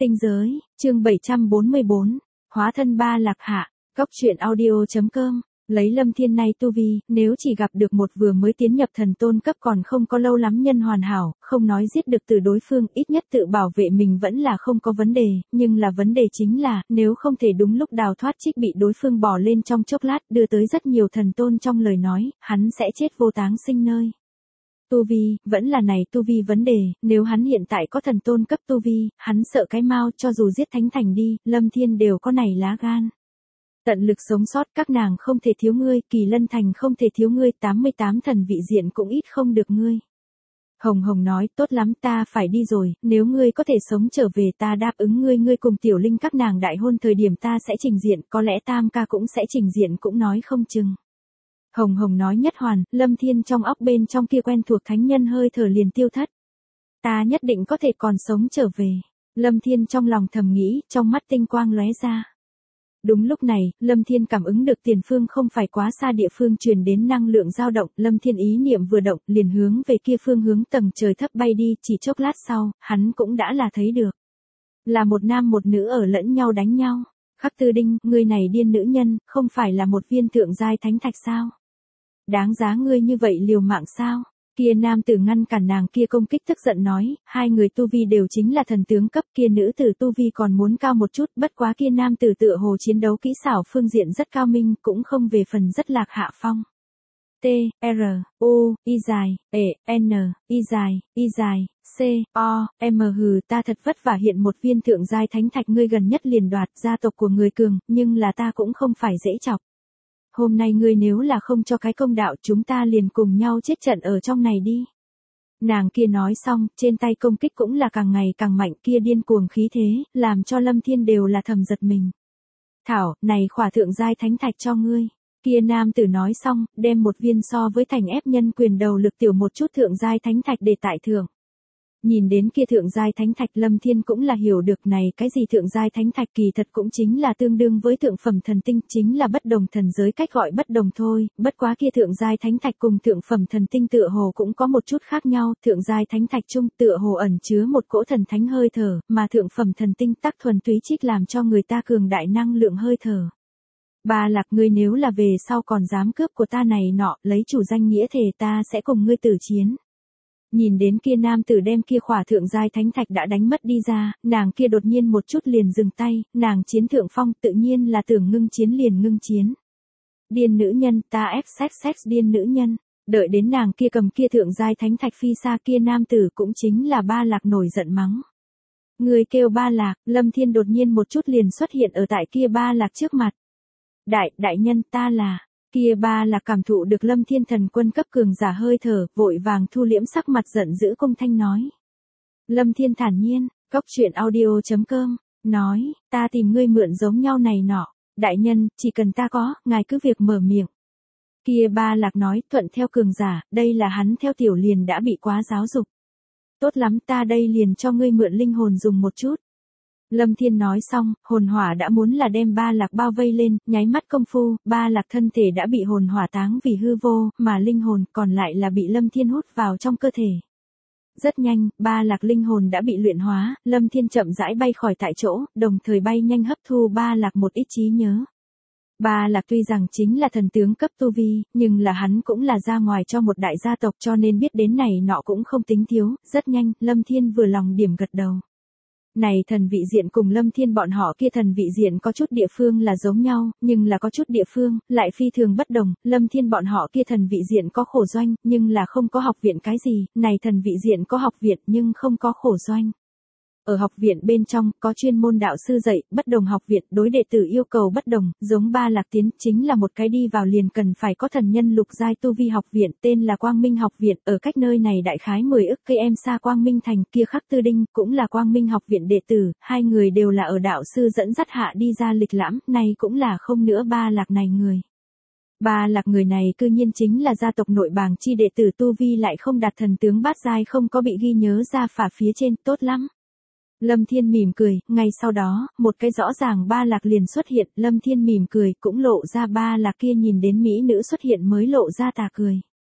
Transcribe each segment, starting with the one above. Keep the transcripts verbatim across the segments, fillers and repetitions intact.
Tinh giới, chương bảy trăm bốn mươi bốn, hóa thân ba lạc hạ, góc truyện audio.com, lấy Lâm Thiên nay tu vi, nếu chỉ gặp được một vừa mới tiến nhập thần tôn cấp còn không có lâu lắm nhân hoàn hảo, không nói giết được từ đối phương, ít nhất tự bảo vệ mình vẫn là không có vấn đề, nhưng là vấn đề chính là, nếu không thể đúng lúc đào thoát trích bị đối phương bỏ lên trong chốc lát, đưa tới rất nhiều thần tôn trong lời nói, hắn sẽ chết vô táng sinh nơi. Tu vi, vẫn là này tu vi vấn đề, nếu hắn hiện tại có thần tôn cấp tu vi, hắn sợ cái mau cho dù giết thánh thành đi, Lâm Thiên đều có này lá gan. Tận lực sống sót, các nàng không thể thiếu ngươi, Kỳ Lân Thành không thể thiếu ngươi, tám mươi tám thần vị diện cũng ít không được ngươi. Hồng Hồng nói, tốt lắm, ta phải đi rồi, nếu ngươi có thể sống trở về ta đáp ứng ngươi, ngươi cùng Tiểu Linh các nàng đại hôn thời điểm ta sẽ trình diện, có lẽ Tam ca cũng sẽ trình diện cũng nói không chừng. Hồng Hồng nói nhất hoàn, Lâm Thiên trong óc bên trong kia quen thuộc thánh nhân hơi thở liền tiêu thất. Ta nhất định có thể còn sống trở về. Lâm Thiên trong lòng thầm nghĩ, trong mắt tinh quang lóe ra. Đúng lúc này, Lâm Thiên cảm ứng được tiền phương không phải quá xa địa phương truyền đến năng lượng dao động, Lâm Thiên ý niệm vừa động, liền hướng về kia phương hướng tầng trời thấp bay đi, chỉ chốc lát sau, hắn cũng đã là thấy được. Là một nam một nữ ở lẫn nhau đánh nhau. Khắc Tư Đinh, ngươi này điên nữ nhân, không phải là một viên thượng giai thánh thạch sao? Đáng giá ngươi như vậy liều mạng sao? Kia nam tử ngăn cản nàng kia công kích tức giận nói, hai người tu vi đều chính là thần tướng cấp, kia nữ tử tu vi còn muốn cao một chút, bất quá kia nam tử tựa hồ chiến đấu kỹ xảo phương diện rất cao minh, cũng không về phần rất lạc hạ phong. T, R, U, Y dài, E, N, Y dài, Y dài, C, O, M hừ ta thật vất vả hiện một viên thượng giai thánh thạch ngươi gần nhất liền đoạt gia tộc của người cường, nhưng là ta cũng không phải dễ chọc. Hôm nay ngươi nếu là không cho cái công đạo chúng ta liền cùng nhau chết trận ở trong này đi. Nàng kia nói xong, trên tay công kích cũng là càng ngày càng mạnh kia điên cuồng khí thế, làm cho Lâm Thiên đều là thầm giật mình. Thảo, này khỏa thượng giai thánh thạch cho ngươi. Kia nam tử nói xong, đem một viên so với thành ép nhân quyền đầu lực tiểu một chút thượng giai thánh thạch để tại thưởng. Nhìn đến kia thượng giai thánh thạch Lâm Thiên cũng là hiểu được này cái gì thượng giai thánh thạch kỳ thật cũng chính là tương đương với thượng phẩm thần tinh, chính là bất đồng thần giới cách gọi bất đồng thôi, bất quá kia thượng giai thánh thạch cùng thượng phẩm thần tinh tựa hồ cũng có một chút khác nhau, thượng giai thánh thạch chung tựa hồ ẩn chứa một cỗ thần thánh hơi thở, mà thượng phẩm thần tinh tắc thuần túy trích làm cho người ta cường đại năng lượng hơi thở. Ba lạc ngươi nếu là về sau còn dám cướp của ta này nọ, lấy chủ danh nghĩa thề ta sẽ cùng ngươi tử chiến. Nhìn đến kia nam tử đem kia khỏa thượng giai thánh thạch đã đánh mất đi ra, nàng kia đột nhiên một chút liền dừng tay, nàng chiến thượng phong tự nhiên là tưởng ngưng chiến liền ngưng chiến. Điên nữ nhân, ta ép sex sex điên nữ nhân, đợi đến nàng kia cầm kia thượng giai thánh thạch phi xa kia nam tử cũng chính là ba lạc nổi giận mắng. Người kêu ba lạc, Lâm Thiên đột nhiên một chút liền xuất hiện ở tại kia ba lạc trước mặt. Đại, đại nhân ta là... Kia ba là cảm thụ được Lâm Thiên thần quân cấp cường giả hơi thở, vội vàng thu liễm sắc mặt giận dữ cung thanh nói. Lâm Thiên thản nhiên, góc truyện audio.com, nói, ta tìm ngươi mượn giống nhau này nọ, đại nhân, chỉ cần ta có, ngài cứ việc mở miệng. Kia ba lạc nói, thuận theo cường giả, đây là hắn theo tiểu liền đã bị quá giáo dục. Tốt lắm ta đây liền cho ngươi mượn linh hồn dùng một chút. Lâm Thiên nói xong, hồn hỏa đã muốn là đem ba lạc bao vây lên, nháy mắt công phu, ba lạc thân thể đã bị hồn hỏa táng vì hư vô, mà linh hồn còn lại là bị Lâm Thiên hút vào trong cơ thể. Rất nhanh, ba lạc linh hồn đã bị luyện hóa, Lâm Thiên chậm rãi bay khỏi tại chỗ, đồng thời bay nhanh hấp thu ba lạc một ít trí nhớ. Ba lạc tuy rằng chính là thần tướng cấp tu vi, nhưng là hắn cũng là ra ngoài cho một đại gia tộc cho nên biết đến này nọ cũng không tính thiếu, rất nhanh, Lâm Thiên vừa lòng điểm gật đầu. Này thần vị diện cùng Lâm Thiên bọn họ kia thần vị diện có chút địa phương là giống nhau, nhưng là có chút địa phương, lại phi thường bất đồng, Lâm Thiên bọn họ kia thần vị diện có khổ doanh, nhưng là không có học viện cái gì, này thần vị diện có học viện nhưng không có khổ doanh. Ở học viện bên trong, có chuyên môn đạo sư dạy, bất đồng học viện, đối đệ tử yêu cầu bất đồng, giống ba lạc tiến, chính là một cái đi vào liền cần phải có thần nhân lục giai tu vi học viện, tên là Quang Minh học viện, ở cách nơi này đại khái mười ức cây em xa Quang Minh thành, kia Khắc Tư Đinh, cũng là Quang Minh học viện đệ tử, hai người đều là ở đạo sư dẫn dắt hạ đi ra lịch lãm, này cũng là không nữa ba lạc này người. Ba lạc người này cư nhiên chính là gia tộc nội bàng chi đệ tử tu vi lại không đạt thần tướng bát giai không có bị ghi nhớ ra phả phía trên, tốt lắm. Lâm Thiên mỉm cười, ngay sau đó, một cái rõ ràng ba lạc liền xuất hiện, Lâm Thiên mỉm cười, cũng lộ ra ba lạc kia nhìn đến mỹ nữ xuất hiện mới lộ ra tà cười.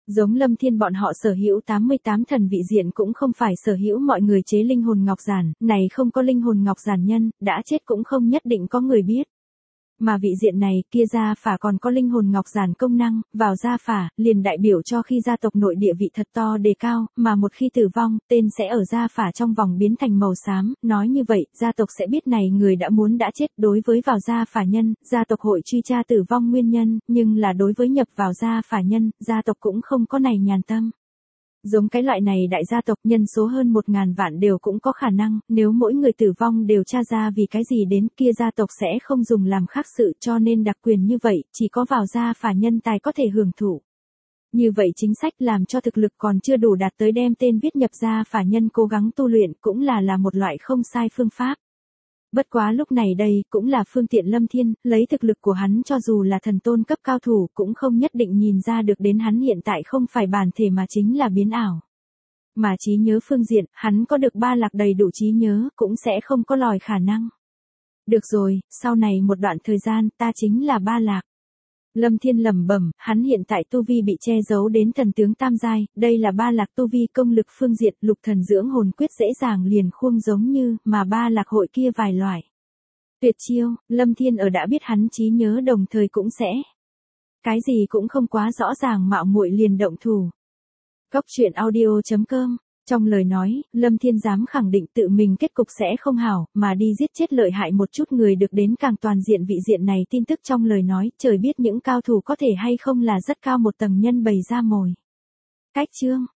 Giống Lâm Thiên bọn họ sở hữu tám mươi tám thần vị diện cũng không phải sở hữu mọi người chế linh hồn ngọc giản, này không có linh hồn ngọc giản nhân, đã chết cũng không nhất định có người biết. Mà vị diện này, kia gia phả còn có linh hồn ngọc giản công năng, vào gia phả, liền đại biểu cho khi gia tộc nội địa vị thật to đề cao, mà một khi tử vong, tên sẽ ở gia phả trong vòng biến thành màu xám, nói như vậy, gia tộc sẽ biết này người đã muốn đã chết. Đối với vào gia phả nhân, gia tộc hội truy tra tử vong nguyên nhân, nhưng là đối với nhập vào gia phả nhân, gia tộc cũng không có này nhàn tâm. Giống cái loại này đại gia tộc nhân số hơn một ngàn vạn đều cũng có khả năng, nếu mỗi người tử vong đều tra ra vì cái gì đến kia gia tộc sẽ không dùng làm khác sự, cho nên đặc quyền như vậy, chỉ có vào gia phả nhân tài có thể hưởng thụ. Như vậy chính sách làm cho thực lực còn chưa đủ đạt tới đem tên viết nhập gia phả nhân cố gắng tu luyện cũng là là một loại không sai phương pháp. Bất quá lúc này đây cũng là phương tiện Lâm Thiên, lấy thực lực của hắn cho dù là thần tôn cấp cao thủ cũng không nhất định nhìn ra được đến hắn hiện tại không phải bản thể mà chính là biến ảo. Mà trí nhớ phương diện, hắn có được ba lạc đầy đủ trí nhớ cũng sẽ không có lòi khả năng. Được rồi, sau này một đoạn thời gian ta chính là ba lạc. Lâm Thiên lẩm bẩm, hắn hiện tại tu vi bị che giấu đến thần tướng tam giai, đây là ba lạc tu vi công lực phương diện, lục thần dưỡng hồn quyết dễ dàng liền khuông giống như, mà ba lạc hội kia vài loại. Tuyệt chiêu, Lâm Thiên ở đã biết hắn trí nhớ đồng thời cũng sẽ. Cái gì cũng không quá rõ ràng mạo muội liền động thủ. Cốc truyện audio chấm com. Trong lời nói, Lâm Thiên dám khẳng định tự mình kết cục sẽ không hảo, mà đi giết chết lợi hại một chút người được đến càng toàn diện vị diện này tin tức trong lời nói, trời biết những cao thủ có thể hay không là rất cao một tầng nhân bày ra mồi. Cách chương.